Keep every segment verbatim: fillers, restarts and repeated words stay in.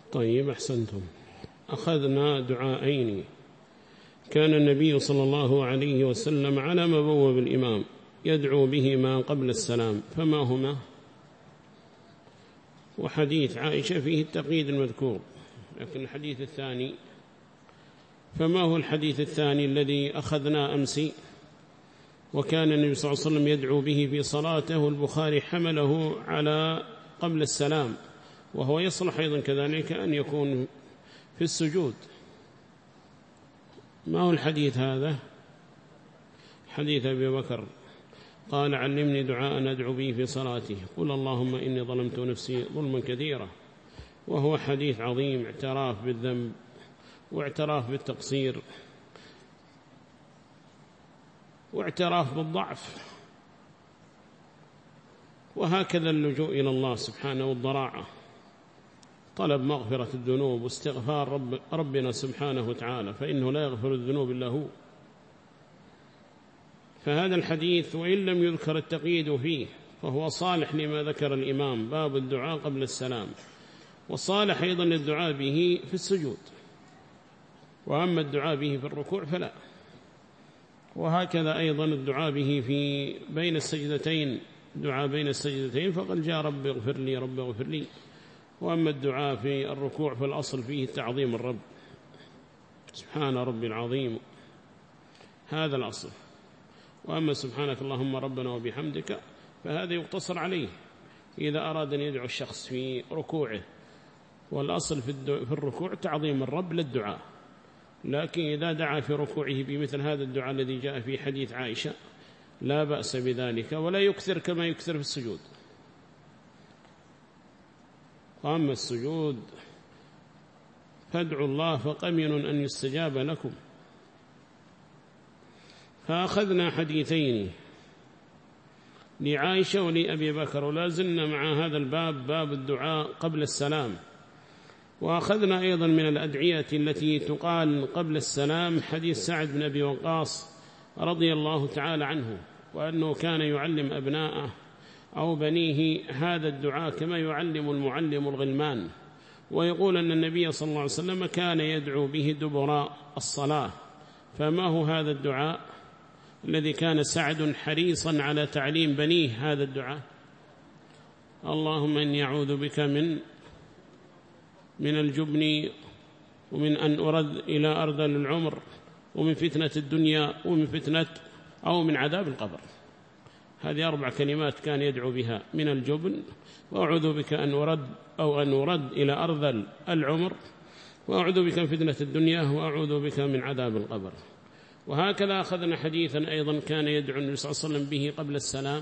طيب أحسنتم. أخذنا دعاءين كان النبي صلى الله عليه وسلم على مبوب الإمام يدعو بهما قبل السلام، فما هما؟ وحديث عائشة فيه التقييد المذكور، لكن الحديث الثاني، فما هو الحديث الثاني الذي أخذنا أمس وكان النبي صلى الله عليه وسلم يدعو به في صلاته؟ البخاري حمله على قبل السلام، وهو يصلح أيضا كذلك أن يكون في السجود. ما هو الحديث هذا؟ حديث أبي بكر قال علمني دعاء أدعو به في صلاتي، قل اللهم إني ظلمت نفسي ظلما كثيرا. وهو حديث عظيم، اعتراف بالذنب واعتراف بالتقصير واعتراف بالضعف، وهكذا اللجوء إلى الله سبحانه والضراعة، طلب مغفرة الذنوب واستغفار رب ربنا سبحانه وتعالى، فإنه لا يغفر الذنوب إلا هو. فهذا الحديث وإن لم يذكر التقييد فيه فهو صالح لما ذكر الإمام، باب الدعاء قبل السلام، وصالح أيضا للدعاء به في السجود، وأما الدعاء به في الركوع فلا. وهكذا أيضا الدعاء به في بين السجدتين، دعاء بين السجدتين فقد جاء رب اغفر لي رب اغفر لي. وأما الدعاء في الركوع فالأصل فيه تعظيم الرب، سبحان ربي العظيم، هذا الأصل. وأما سبحانك اللهم ربنا وبحمدك فهذا يقتصر عليه إذا أراد أن يدعو الشخص في ركوعه، والأصل في الركوع تعظيم الرب للدعاء. لكن إذا دعا في ركوعه بمثل هذا الدعاء الذي جاء في حديث عائشة لا بأس بذلك، ولا يكثر كما يكثر في السجود. وأما السجود فادعوا الله فقمن أن يستجاب لكم. فأخذنا حديثين لعائشة ولأبي بكر، ولا زلنا مع هذا الباب، باب الدعاء قبل السلام. وأخذنا أيضا من الأدعية التي تقال قبل السلام حديث سعد بن أبي وقاص رضي الله تعالى عنه، وأنه كان يعلم أبناءه أو بنيه هذا الدعاء كما يعلم المعلم الغلمان، ويقول أن النبي صلى الله عليه وسلم كان يدعو به دبر الصلاة. فما هو هذا الدعاء الذي كان سعد حريصا على تعليم بنيه هذا الدعاء؟ اللهم إني أعوذ بك من من الجبن، ومن أن أرد إلى أرذل العمر، ومن فتنة الدنيا، ومن فتنة أو من عذاب القبر. هذه أربع كلمات كان يدعو بها: من الجبن، وأعوذ بك أن أرد أو أن أرد إلى أرذل العمر، وأعوذ بك من فتنة الدنيا، وأعوذ بك من عذاب القبر. وهكذا أخذنا حديثا أيضا كان يدعو النبي صلى الله عليه وسلم به قبل السلام: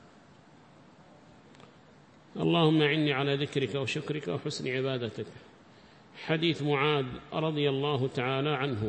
اللهم أعني على ذكرك وشكرك وحسن عبادتك، حديث معاذ رضي الله تعالى عنه.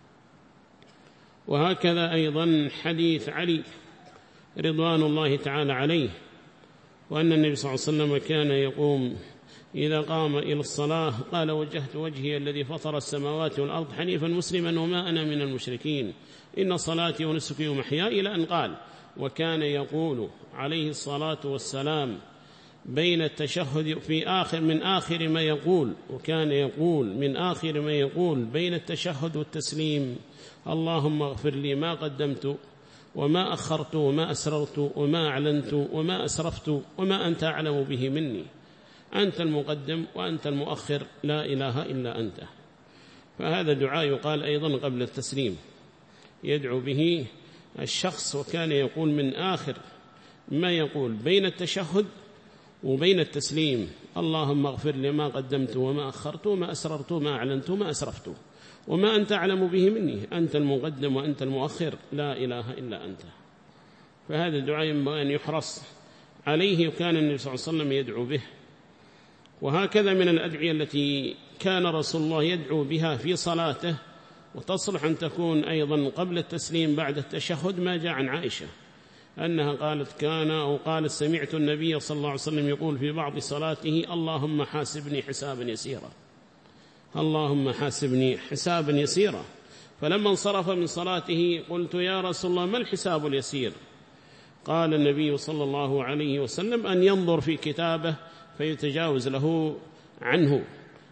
وهكذا أيضا حديث علي رضوان الله تعالى عليه، وأن النبي صلى الله عليه وسلم كان يقوم إذا قام إلى الصلاة قال: وجهت وجهي الذي فطر السماوات والأرض حنيفا مسلما وما أنا من المشركين، إن صلاتي ونسكي ومحياي، إلى أن قال. وكان يقول عليه الصلاة والسلام بين التشهد في آخر من آخر ما يقول وكان يقول من آخر ما يقول بين التشهد والتسليم: اللهم اغفر لي ما قدمت وما أخرت وما أسررت وما أعلنت وما أسرفت وما أنت أعلم به مني، أنت المقدم وأنت المؤخر، لا إله إلا أنت. فهذا دعاء يقال أيضا قبل التسليم، يدعو به الشخص، وكان يقول من آخر ما يقول بين التشهد وبين التسليم: اللهم اغفر لي ما قدمت وما أخرت وما أسررت وما أعلنت وما أسرفت وما أنت أعلم به مني، أنت المقدم وأنت المؤخر، لا إله إلا أنت. فهذا الدعاء ينبغي أن يحرص عليه، وكان النبي صلى الله عليه وسلم يدعو به. وهكذا من الأدعية التي كان رسول الله يدعو بها في صلاته، وتصلح أن تكون أيضا قبل التسليم بعد التشهد، ما جاء عن عائشة أنها قالت كان أو قالت سمعت النبي صلى الله عليه وسلم يقول في بعض صلاته: اللهم حاسبني حسابا يسيرا، اللهم حاسبني حسابا يسيرا. فلما انصرف من صلاته قلت: يا رسول الله ما الحساب اليسير؟ قال النبي صلى الله عليه وسلم: أن ينظر في كتابه فيتجاوز له عنه،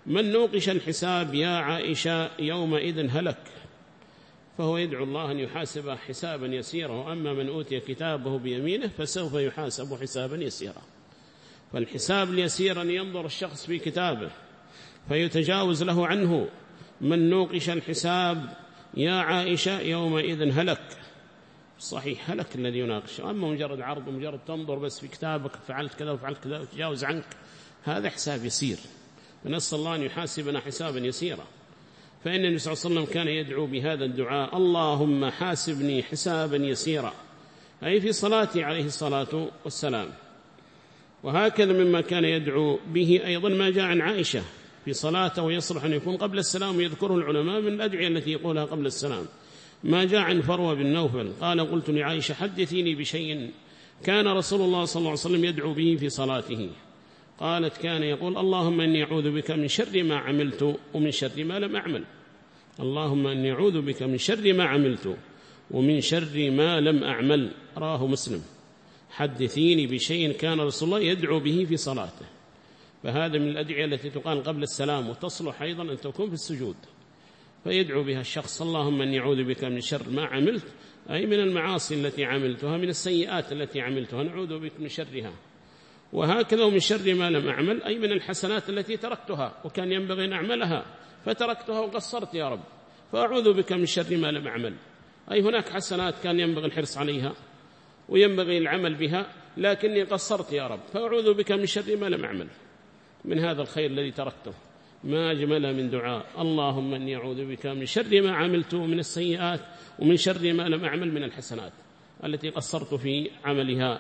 من نوقش الحساب يا عائشة يومئذ هلك، فهو يدعو الله أن يحاسب حسابا يسيرا، وأما من أوتي كتابه بيمينه فسوف يحاسب حسابا يسيرا. فالحساب اليسير أن ينظر الشخص في كتابه فيتجاوز له عنه. من نوقش الحساب يا عائشة يومئذ هلك، صحيح هلك الذي يناقش. أما مجرد عرض ومجرد تنظر بس في كتابك فعلت كذا وفعلت كذا وتجاوز عنك، هذا حساب يسير، فنسأل الله أن يحاسبنا حسابا يسيرا. فإن النبي صلى الله عليه وسلم كان يدعو بهذا الدعاء: اللهم حاسبني حسابا يسيرا، أي في صلاتي عليه الصلاة والسلام. وهكذا مما كان يدعو به أيضا ما جاء عن عائشة في صلاته، ويصلح أن يكون قبل السلام، ويذكره العلماء من الأدعية التي يقولها قبل السلام. ما جاء عن فروة بن نوفل قال: قلت لعائشة حدثيني بشيء كان رسول الله صلى الله عليه وسلم يدعو به في صلاته. قالت: كان يقول: اللهم إني أعوذ بك من شر ما عملت ومن شر ما لم أعمل. اللهم إني أعوذ بك من شر ما عملت ومن شر ما لم أعمل، راه مسلم. حدثيني بشيء كان رسول الله يدعو به في صلاته. فهذا من الأدعية التي تقال قبل السلام، وتصلح أيضا أن تكون في السجود، فيدعو بها الشخص: اللهم إني أعوذ بك من شر ما عملت، أي من المعاصي التي عملتها، من السيئات التي عملتها، نعوذ بك من شرها. وهكذا ومن شر ما لم أعمل، أي من الحسنات التي تركتها وكان ينبغي أن أعملها فتركتها وقصرت يا رب، فأعوذ بك من شر ما لم أعمل. أي هناك حسنات كان ينبغي الحرص عليها وينبغي العمل بها، لكني قصرت يا رب، فأعوذ بك من شر ما لم أعمل، من هذا الخير الذي تركته. ما أجمل من دعاء: اللهم إني أعوذ بك من شر ما عملت من السيئات ومن شر ما لم أعمل من الحسنات التي قصرت في عملها.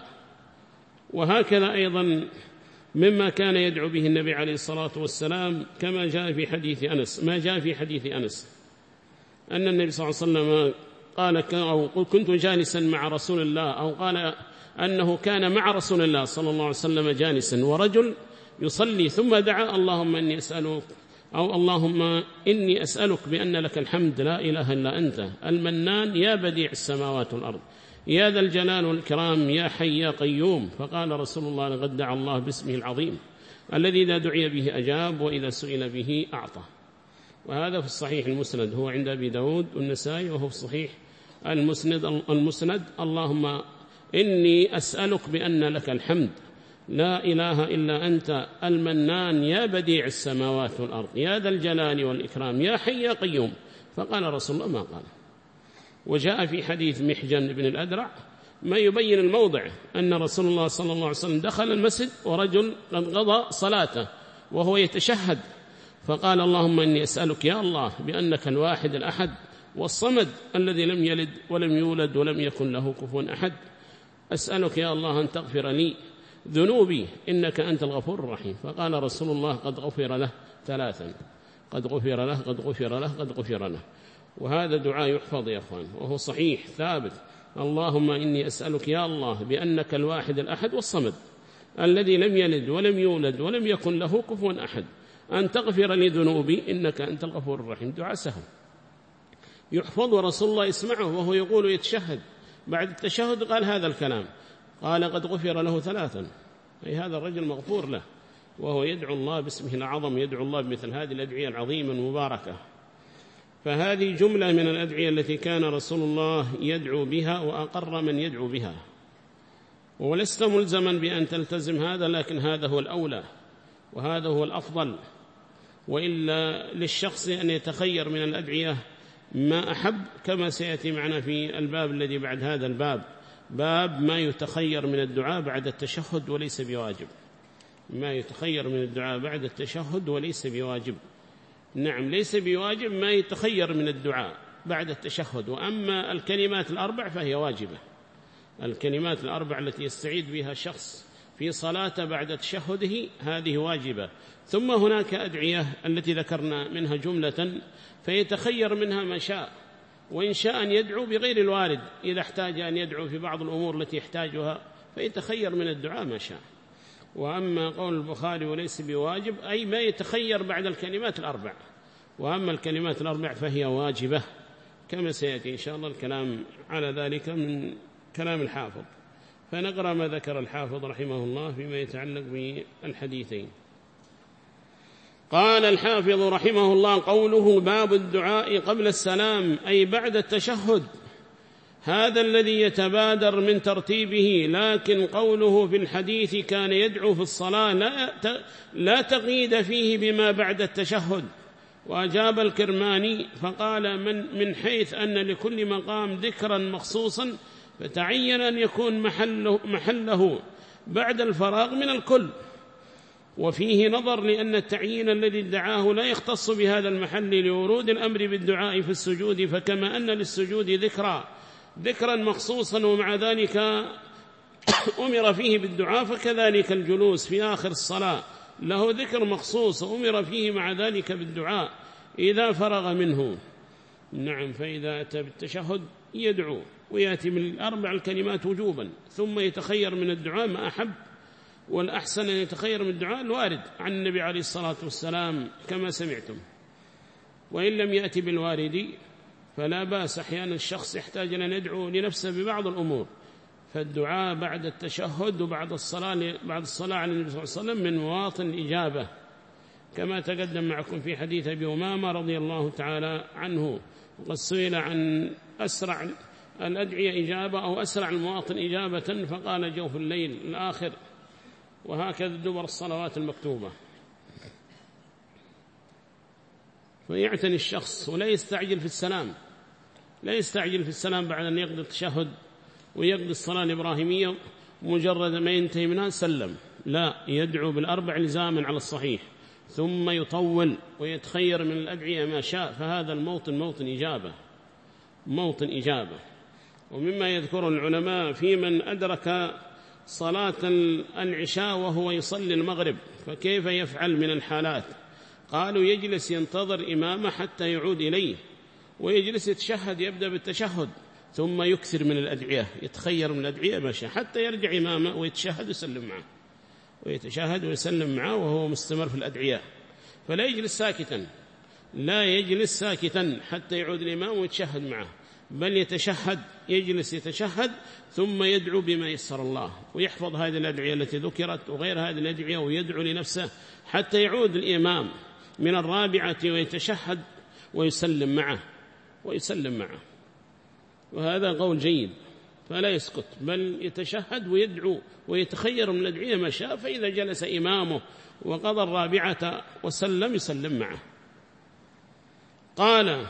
وهكذا أيضا مما كان يدعو به النبي عليه الصلاة والسلام كما جاء في حديث أنس، ما جاء في حديث أنس أن النبي صلى الله عليه وسلم قال: أو كنت جالسا مع رسول الله، أو قال أنه كان مع رسول الله صلى الله عليه وسلم جالسا ورجل يصلي ثم دعا: اللهم إني أسألك، أو اللهم إني أسألك بأن لك الحمد لا إله إلا أنت المنان يا بديع السماوات والأرض يا ذا الجلال والإكرام يا حي يا قيوم. فقال رسول الله: لقد دعا الله باسمه العظيم الذي إذا دعي به أجاب وإذا سئل به أعطى. وهذا في الصحيح المسند، هو عند أبي داود والنسائي، وهو في الصحيح المسند المسند اللهم إني أسألك بأن لك الحمد لا إله إلا أنت المنان يا بديع السماوات والأرض يا ذا الجلال والإكرام يا حي يا قيوم. فقال رسول الله ما قال. وجاء في حديث محجن بن الأدرع ما يبين الموضع أن رسول الله صلى الله عليه وسلم دخل المسجد ورجل قد قضى صلاته وهو يتشهد، فقال: اللهم إني أسألك يا الله بأنك الواحد الأحد والصمد الذي لم يلد ولم يولد ولم يكن له كفوا أحد، أسألك يا الله أن تغفر لي ذنوبي إنك أنت الغفور الرحيم. فقال رسول الله: قد غفر له ثلاثا، قد غفر له قد غفر له قد غفر له. وهذا دعاء يحفظ يا أخوان، وهو صحيح ثابت: اللهم إني أسألك يا الله بأنك الواحد الأحد والصمد الذي لم يلد ولم يولد ولم يكن له كفوا أحد أن تغفر لي ذنوبي إنك أنت الغفور الرحيم. دعاء سهل يحفظ، ورسول الله يسمعه وهو يقول يتشهد. بعد التشهد قال هذا الكلام، قال: قد غفر له ثلاثا، أي هذا الرجل مغفور له، وهو يدعو الله باسمه العظم، يدعو الله بمثل هذه الأدعية العظيمة المباركة. فهذه جملة من الأدعية التي كان رسول الله يدعو بها وأقر من يدعو بها، ولست ملزما بأن تلتزم هذا، لكن هذا هو الأولى وهذا هو الأفضل. وإلا للشخص أن يتخير من الأدعية ما أحب، كما سيأتي معنا في الباب الذي بعد هذا الباب، باب ما يتخير من الدعاء بعد التشهد وليس بواجب. ما يتخير من الدعاء بعد التشهد وليس بواجب. نعم، ليس بواجب ما يتخير من الدعاء بعد التشهد، وأما الكلمات الأربع فهي واجبة. الكلمات الأربع التي يستعيد بها الشخص في صلاة بعد تشهده هذه واجبة. ثم هناك أدعية التي ذكرنا منها جملة فيتخير منها ما شاء، وإن شاء أن يدعو بغير الوارد إذا احتاج أن يدعو في بعض الأمور التي يحتاجها فيتخير من الدعاء ما شاء. وأما قول البخاري وليس بواجب أي ما يتخير بعد الكلمات الأربع، وأما الكلمات الأربع فهي واجبة، كما سيأتي إن شاء الله الكلام على ذلك من كلام الحافظ. فنقرأ ما ذكر الحافظ رحمه الله فيما يتعلق بالحديثين. قال الحافظ رحمه الله: قوله باب الدعاء قبل السلام أي بعد التشهد، هذا الذي يتبادر من ترتيبه، لكن قوله في الحديث كان يدعو في الصلاة لا لا تقييد فيه بما بعد التشهد. وأجاب الكرماني فقال: من, من حيث أن لكل مقام ذكرا مخصوصا فتعين أن يكون محله, محله بعد الفراغ من الكل، وفيه نظر لأن التعيين الذي ادعاه لا يختص بهذا المحل لورود الأمر بالدعاء في السجود، فكما أن للسجود ذكرا ذكرا مخصوصا ومع ذلك أمر فيه بالدعاء، فكذلك الجلوس في آخر الصلاة له ذكر مخصوص أمر فيه مع ذلك بالدعاء إذا فرغ منه. نعم، فإذا أتى بالتشهد يدعو ويأتي من الأربع الكلمات وجوبا، ثم يتخير من الدعاء ما أحب، والأحسن أن يتخير من الدعاء الوارد عن النبي عليه الصلاة والسلام كما سمعتم. وإن لم يأتي بالوارد فلا بأس، أحيانا الشخص يحتاج أن يدعو لنفسه ببعض الأمور، فالدعاء بعد التشهد وبعد الصلاة بعد الصلاة على النبي صلى الله عليه وسلم من مواطن إجابة، كما تقدم معكم في حديث أبي أمامة رضي الله تعالى عنه، وقد سئل عن أسرع الأدعية إجابة أو أسرع المواطن إجابة فقال: جوف الليل الآخر، وهكذا دبر الصلوات المكتوبة. فيعتني الشخص ولا يستعجل في السلام، لا يستعجل في السلام بعد أن يقضي التشهد ويقضي الصلاة الإبراهيمية مجرد ما ينتهي منها سلم، لا، يدعو بالأربع لزاما على الصحيح، ثم يطول ويتخير من الأدعية ما شاء، فهذا الموطن موطن إجابة موطن إجابة. ومما يذكر العلماء في من أدرك صلاة العشاء وهو يصلي المغرب فكيف يفعل من الحالات؟ قالوا: يجلس ينتظر إمامه حتى يعود إليه، ويجلس يتشهد، يبدأ بالتشهد ثم يكثر من الأدعية، يتخير من الأدعية ما شاء حتى يرجع إمامه ويتشهد ويسلم معه، ويتشهد ويسلم معه وهو مستمر في الأدعية. فلا يجلس ساكتا، لا يجلس ساكتا حتى يعود الإمام ويتشهد معه، بل يتشهد، يجلس يتشهد ثم يدعو بما يسر الله، ويحفظ هذه الأدعية التي ذكرت وغير هذه الأدعية، ويدعو لنفسه حتى يعود الإمام من الرابعة ويتشهد ويسلم معه ويسلم معه. وهذا قول جيد، فلا يسكت بل يتشهد ويدعو ويتخير من الأدعية ما شاء، فإذا جلس إمامه وقضى الرابعة وسلم يسلم معه. قال: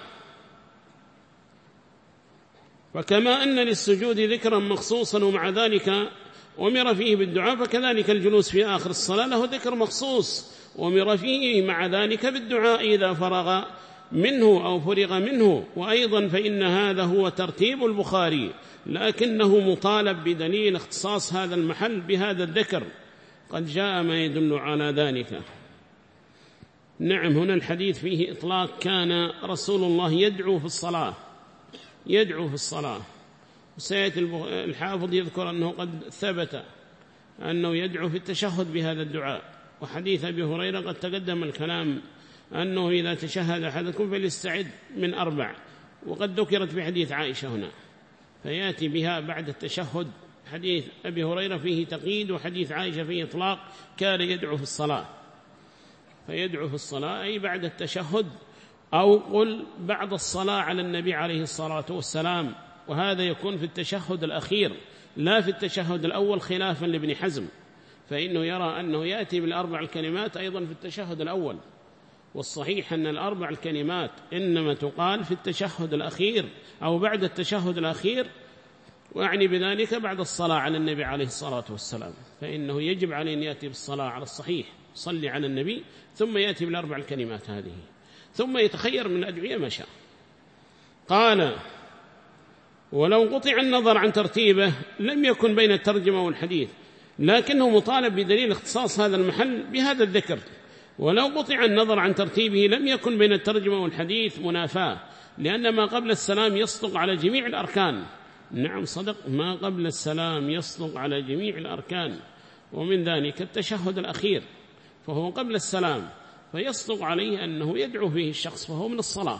فكما أن للسجود ذكرا مخصوصا ومع ذلك أمر فيه بالدعاء، فكذلك الجلوس في آخر الصلاة له ذكر مخصوص أمر فيه مع ذلك بالدعاء إذا فرغ منه أو فرغ منه. وأيضا فإن هذا هو ترتيب البخاري، لكنه مطالب بدليل اختصاص هذا المحل بهذا الذكر، قد جاء ما يدل على ذلك. نعم، هنا الحديث فيه إطلاق، كان رسول الله يدعو في الصلاة يدعو في الصلاة وسيأتي الحافظ يذكر أنه قد ثبت أنه يدعو في التشهد بهذا الدعاء. وحديث أبي هريرة قد تقدم الكلام أنه إذا تشهد أحدكم فليستعد من أربع، وقد ذكرت في حديث عائشة هنا، فيأتي بها بعد التشهد. حديث أبي هريرة فيه تقييد، وحديث عائشة فيه إطلاق، كان يدعو في الصلاة، فيدعو في الصلاة أي بعد التشهد، أو قل بعد الصلاة على النبي عليه الصلاة والسلام، وهذا يكون في التشهد الأخير لا في التشهد الأول، خلافا لابن حزم، فإنه يرى أنه يأتي بالأربع الكلمات أيضا في التشهد الأول، والصحيح أن الأربع الكلمات إنما تقال في التشهد الأخير أو بعد التشهد الأخير، وأعني بذلك بعد الصلاة على النبي عليه الصلاة والسلام، فإنه يجب عليه أن يأتي بالصلاة على الصحيح، صلي على النبي، ثم يأتي بالأربع الكلمات هذه، ثم يتخير من الأدعية ما شاء. قال: ولو قطع النظر عن ترتيبه لم يكن بين الترجمة والحديث، لكنه مطالب بدليل اختصاص هذا المحل بهذا الذكر. ولو قطع النظر عن ترتيبه لم يكن بين الترجمة والحديث منافاة، لأن ما قبل السلام يصدق على جميع الأركان. نعم صدق، ما قبل السلام يصدق على جميع الأركان، ومن ذلك التشهد الأخير فهو قبل السلام، فيصدق عليه أنه يدعو فيه الشخص فهو من الصلاة،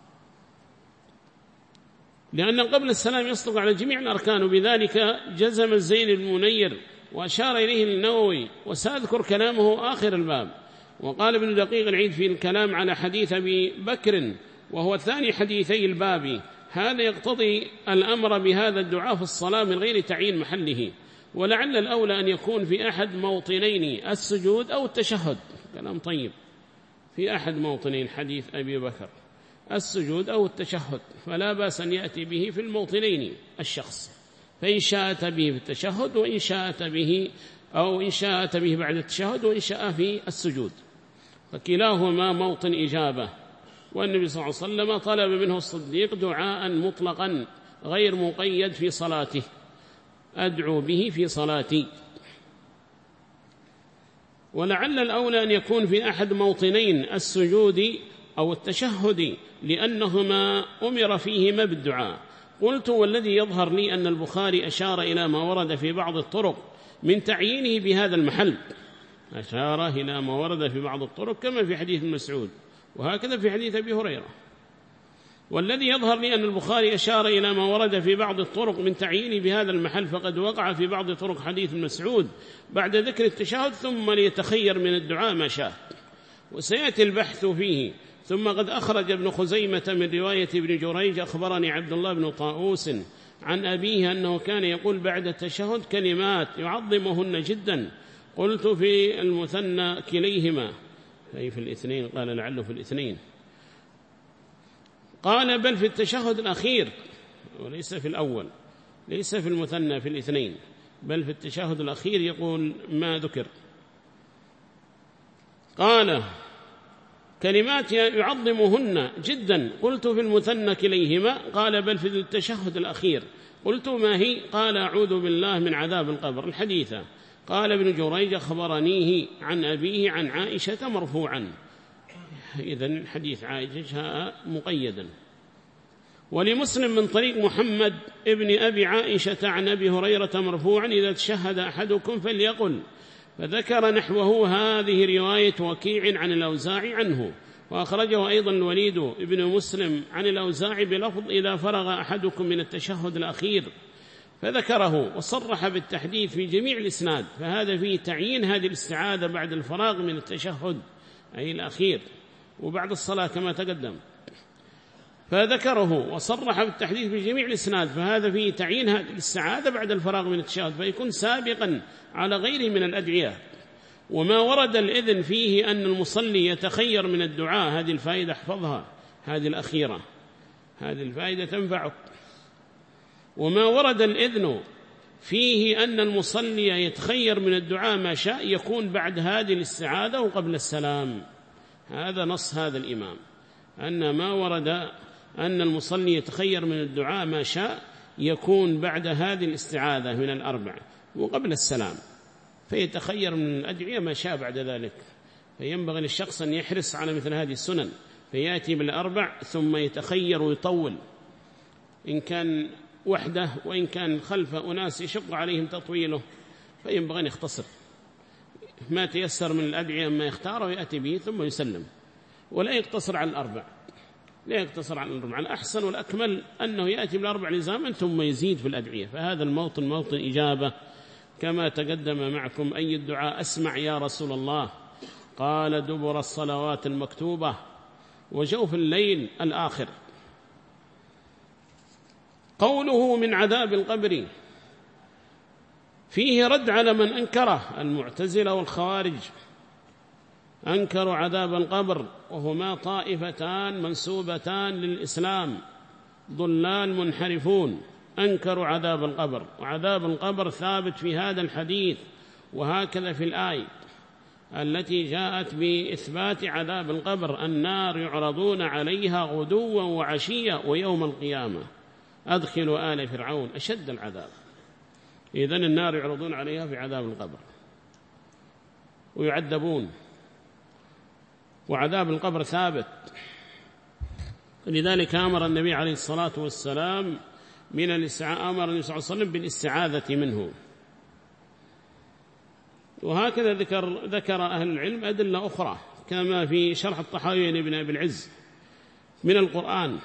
لأن قبل السلام يصدق على جميع الأركان. وبذلك جزم الزين المنير وأشار إليه النووي، وسأذكر كلامه آخر الباب، وقال ابن دقيق العيد في الكلام على حديث أبي بكر وهو ثاني حديثي الباب: هذا يقتضي الأمر بهذا الدعاء في الصلاة من غير تعيين محله، ولعل الأولى أن يكون في أحد موطنين السجود أو التشهد. كلام طيب. في أحد موطنين حديث أبي بكر السجود أو التشهد، فلا بأس أن يأتي به في الموطنين الشخص، فإن شاءت به في التشهد وإن شاءت به أو إن شاءت به بعد التشهد وإن شاء في السجود، فكلاهما موطن إجابة. والنبي صلى الله عليه وسلم طلب منه الصديق دعاء مطلقا غير مقيد في صلاته: أدعو به في صلاتي. ولعل الأولى أن يكون في أحد موطنين السجود أو التشهد، لأنهما أمر فيهما بالدعاء. قلت: والذي يظهر لي أن البخاري أشار إلى ما ورد في بعض الطرق من تعيينه بهذا المحل، أشار إلى ما ورد في بعض الطرق كما في حديث مسعود، وهكذا في حديث أبي هريرة. والذي يظهر لي أن البخاري أشار إلى ما ورد في بعض الطرق من تعيينه بهذا المحل، فقد وقع في بعض طرق حديث مسعود بعد ذكر التشهد ثم ليتخير من الدعاء ما شاء، وسيأتي البحث فيه. ثم قد أخرج ابن خزيمة من رواية ابن جريج: أخبرني عبد الله بن طاووس عن أبيه أنه كان يقول بعد التشهد كلمات يعظمهن جدا. قلت: في المثنى كليهما، أي في الاثنين؟ قال: لعله في الاثنين. قال: بل في التشهد الأخير وليس في الأول، ليس في المثنى في الاثنين، بل في التشهد الأخير يقول ما ذكر. قال: كلمات يعظمهن جدا. قلت: في المثنى كليهما. قال: بل في التشهد الأخير. قلت: ما هي؟ قال: أعوذ بالله من عذاب القبر. الحديث. قال ابن جريج: خبرنيه عن أبيه عن عائشة مرفوعا. إذن حديث عائشة مقيدا. ولمسلم من طريق محمد ابن أبي عائشة عن أبي هريرة مرفوعا: إذا تشهد أحدكم فليقل. فذكر نحوه. هذه رواية وكيع عن الأوزاعي عنه، وأخرجه أيضا الوليد ابن مسلم عن الأوزاعي بلفظ: إذا فرغ أحدكم من التشهد الأخير، فذكره وصرح بالتحديث في جميع الإسناد، فهذا فيه تعيين هذه الاستعاذة بعد الفراغ من التشهد أي الأخير وبعد الصلاة كما تقدم، فذكره وصرح بالتحديث في جميع الإسناد، فهذا فيه تعيين هذه الاستعاذة بعد الفراغ من التشهد، فيكون سابقا على غيره من الأدعية. وما ورد الإذن فيه أن المصلي يتخير من الدعاء، هذه الفائدة احفظها، هذه الأخيرة، هذه الفائدة تنفعك. وما ورد الإذن فيه أن المصلي يتخير من الدعاء ما شاء، يكون بعد هذه الاستعاذة وقبل السلام. هذا نص هذا الإمام، أن ما ورد أن المصلي يتخير من الدعاء ما شاء يكون بعد هذه الاستعاذة من الأربع وقبل السلام، فيتخير من الأدعية ما شاء بعد ذلك. فينبغي للشخص أن يحرص على مثل هذه السنن، فيأتي بالأربع ثم يتخير ويطول، إن كان وحده وإن كان خلف أناس يشق عليهم تطويله، فينبغي أن يختصر ما تيسر من الأدعية ما يختار ويأتي به ثم يسلم، ولا يقتصر على الأربع، لا يقتصر على الأربع. الأحسن والأكمل أنه يأتي بالأربع لزاما ثم يزيد في الأدعية، فهذا الموطن موطن إجابة كما تقدم معكم. أي الدعاء أسمع يا رسول الله؟ قال: دبر الصلوات المكتوبة وجوف الليل الآخر. قوله من عذاب القبر فيه رد على من أنكره، المعتزلة والخوارج أنكروا عذاب القبر، وهما طائفتان منسوبتان للإسلام ضلال منحرفون، أنكروا عذاب القبر. وعذاب القبر ثابت في هذا الحديث، وهكذا في الآية التي جاءت بإثبات عذاب القبر: النار يعرضون عليها غدوا وعشيا ويوم القيامة أدخلوا آل فرعون أشد العذاب. إذن النار يعرضون عليها في عذاب القبر ويعذبون، وعذاب القبر ثابت. لذلك أمر النبي عليه الصلاة والسلام من الاستعاذة، أمر النبي صلى الله عليه وسلم بالاستعاذة منه. وهكذا ذكر ذكر أهل العلم أدلة أخرى كما في شرح الطحاوي لابن أبي العز من القرآن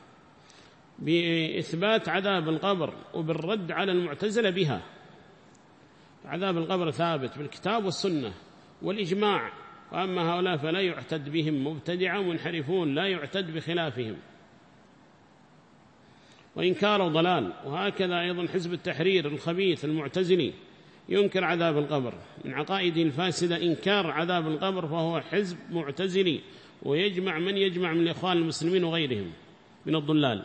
بإثبات عذاب القبر وبالرد على المعتزلة بها. عذاب القبر ثابت بالكتاب والسنة والإجماع وأما هؤلاء فلا يعتد بهم، مبتدعة منحرفون لا يعتد بخلافهم، وإنكار ضلال. وهكذا أيضا حزب التحرير الخبيث المعتزلي ينكر عذاب القبر، من عقائده الفاسدة إنكار عذاب القبر، فهو حزب معتزلي ويجمع من يجمع من الإخوان المسلمين وغيرهم من الضلال.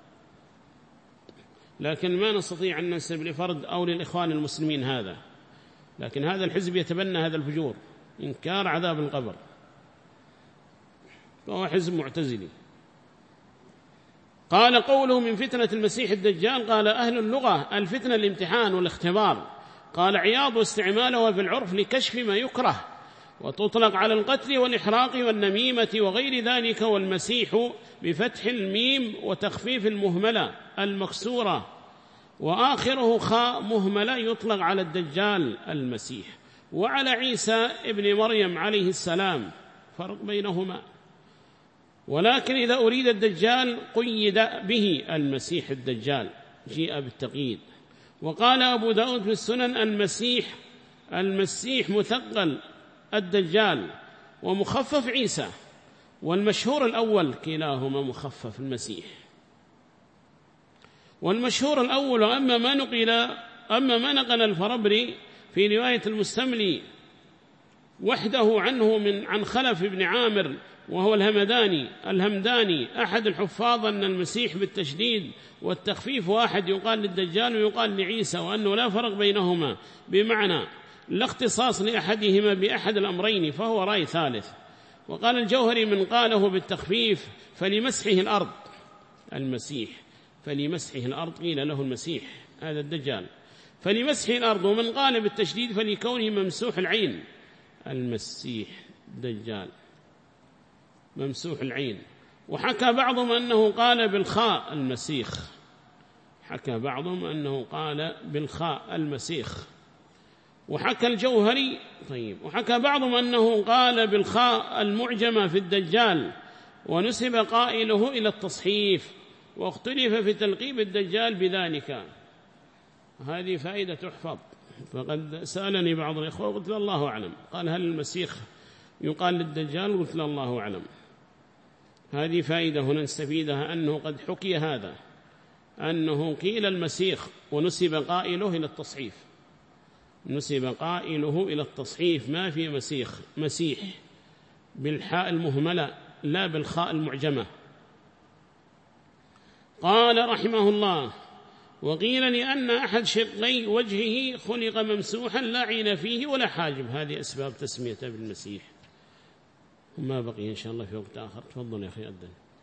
لكن ما نستطيع أن ننسب لفرد أو للإخوان المسلمين هذا، لكن هذا الحزب يتبنى هذا الفجور، إنكار عذاب القبر، فهو حزب معتزلي. قال قوله من فتنة المسيح الدجال، قال أهل اللغة الفتنة الامتحان والاختبار. قال عياض واستعماله في العرف لكشف ما يكره، وتطلق على القتل والإحراق والنميمة وغير ذلك. والمسيح بفتح الميم وتخفيف المهملة المكسورة وآخره خاء مهملة يطلق على الدجال المسيح وعلى عيسى ابن مريم عليه السلام، فرق بينهما. ولكن إذا أريد الدجال قيد به المسيح الدجال، جيء بالتقييد. وقال أبو داود في السنن المسيح المسيح مثقل الدجال ومخفف عيسى، والمشهور الأول كلاهما مخفف المسيح. والمشهور الأول. أما ما نقل أما ما نقل الفربري في رواية المستملي وحده عنه من عن خلف بن عامر وهو الهمداني الهمداني أحد الحفاظ أن المسيح بالتشديد والتخفيف واحد يقال للدجال ويقال لعيسى، وأنه لا فرق بينهما، بمعنى لا اختصاص لأحدهما بأحد الأمرين، فهو رأي ثالث. وقال الجوهري من قاله بالتخفيف فلمسحه الأرض المسيح، فلمسحه الأرض قيل له المسيح هذا الدجال، فلمسحه الأرض. ومن قال بالتشديد فلكونه ممسوح العين المسيح الدجال ممسوح العين. وحكى بعضهم أنه قال بالخاء المسيخ، حكى بعضهم أنه قال بالخاء المسيخ. وحكى الجوهري طيب وحكى بعضهم أنه قال بالخاء المعجمة في الدجال، ونسب قائله إلى التصحيف، واختلف في تلقيب الدجال بذلك. هذه فائدة تحفظ. فقد سألني بعض الإخوة قلت له الله أعلم، قال هل المسيخ يقال للدجال؟ قلت له الله أعلم. هذه فائدة هنا نستفيدها، أنه قد حكي هذا أنه قيل المسيخ ونسب قائله إلى التصحيف، نسب قائله إلى التصحيف، ما في مسيخ، مسيح بالحاء المهملة لا بالخاء المعجمة. قال رحمه الله وقيل لأن أحد شقي وجهه خلق ممسوحا لا عين فيه ولا حاجب، هذه أسباب تسميته بالمسيح. وما بقي إن شاء الله في وقت آخر. تفضل يا أخي أدن.